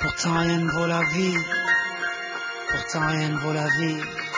Pourtant rien ne vaut la vie. Pourtant rien ne vaut la vie.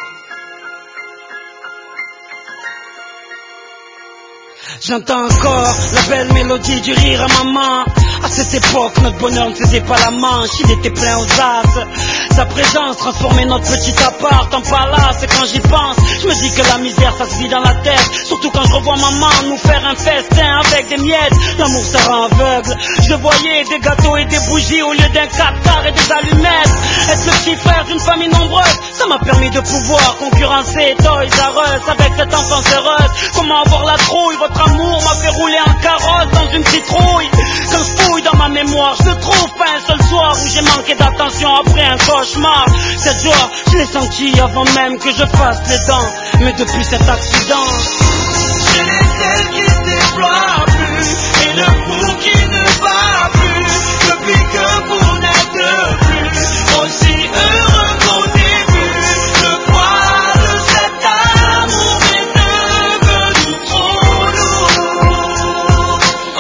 J'entends encore la belle mélodie du rire à maman. À cette époque, notre bonheur ne faisait pas la manche, il était plein aux as. Sa présence transformait notre petit appart en palace. Et quand j'y pense, je me dis que la misère ça se vit dans la tête. Surtout quand je revois maman nous faire un festin avec des miettes. L'amour ça rend aveugle. Je voyais des gâteaux et des bougies au lieu d'un captar et des allumettes. Être le petit frère d'une famille nombreuse, ça m'a permis de pouvoir concurrencer Toys R Us avec cette enfance heureuse. Comment avoir la trouille, votre amour m'a fait rouler en carrosse dans une citrouille. Quand je fouille dans ma mémoire, je ne trouve pas un seul soir où j'ai manqué d'attention après un cauchemar. Cette joie, je l'ai sentie avant même que je fasse les dents. Mais depuis cet accident, j'ai les ailes qui se déploient plus et le pouls qui ne bat plus. Depuis que vous n'êtes plus aussi heureux qu'au début, le poids de cet amour est devenu trop lourd.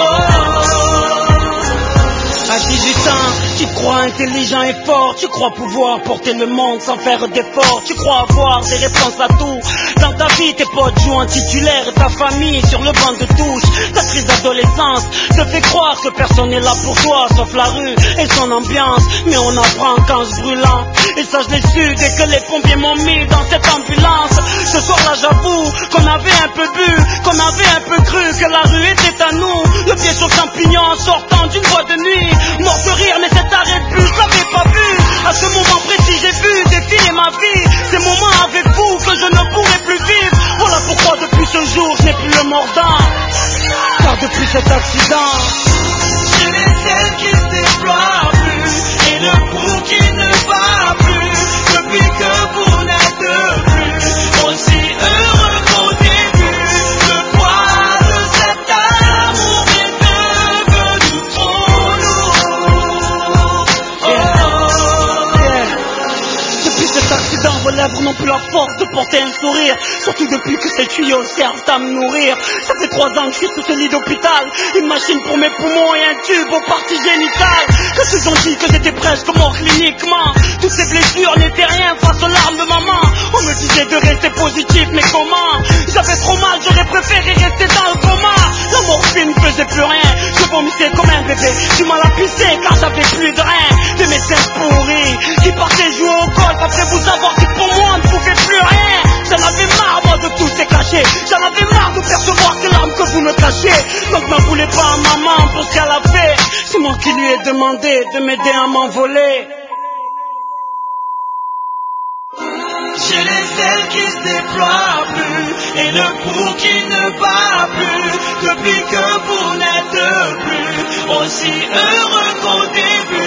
à 18 ans, tu te crois intelligent et fort. Tu crois pouvoir porter le monde sans faire d'efforts. Tu crois avoir des réponses à tout. Dans ta vie, tes potes jouent en titulaire et ta famille sur le banc de touche. Ta crise d'adolescence te fait croire que personne n'est là pour toi sauf la rue et son ambiance. Mais on apprend qu'en se brûlant. Et ça je l'ai su dès que les pompiers m'ont mis dans cette ambulance. Ce soir-là j'avoue qu'on avait un peu bu, qu'on avait un peu cru que la rue était à nous. Le pied sur le champignon en sortant d'une boîte de nuit. Mort de rire mais cet arrêt de bus, je l'avais pas vu. À ce moment précis j'ai vu défiler ma vie. Ces moments avec vous que je ne pourrai plus vivre. Voilà pourquoi depuis ce jour je n'ai plus le mordant. Car depuis cet accident, j'ai les ailes qui se déploient plus et le pouls qui ne bat plus. Depuis que vous n'êtes plus aussi heureux qu'au début, le poids de cet amour est devenu trop lourd. depuis cet accident, vos lèvres n'ont plus la force de porter un sourire. Surtout depuis que ces tuyaux servent à me nourrir. Ça fait 3 ans que je suis sous ce lit d'hôpital. Une machine pour mes poumons et un tube aux parties génitales. Que tous ont dit que j'étais presque mort cliniquement. Toutes ces blessures n'étaient rien face aux larmes de maman. On me disait de rester positif, mais comment? J'avais trop mal, j'aurais préféré rester dans le coma. La morphine ne faisait plus rien. Je vomissais comme un bébé, du mal à pisser car j'avais plus de rein. Des médecins pourris qui partaient jouer au golf après vous avoir dit pour moi on ne pouvait plus rien. J'en avais marre moi de tout ces cachets. J'en avais marre de percevoir ces larmes que vous me cachez. Donc n'en voulez pas à maman pour ce qu'elle a fait. C'est moi qui lui ai demandé de m'aider à m'envoler. J'ai les ailes qui se déploient plus et le pouls qui ne bat plus. Depuis que vous n'êtes plus aussi heureux qu'au début,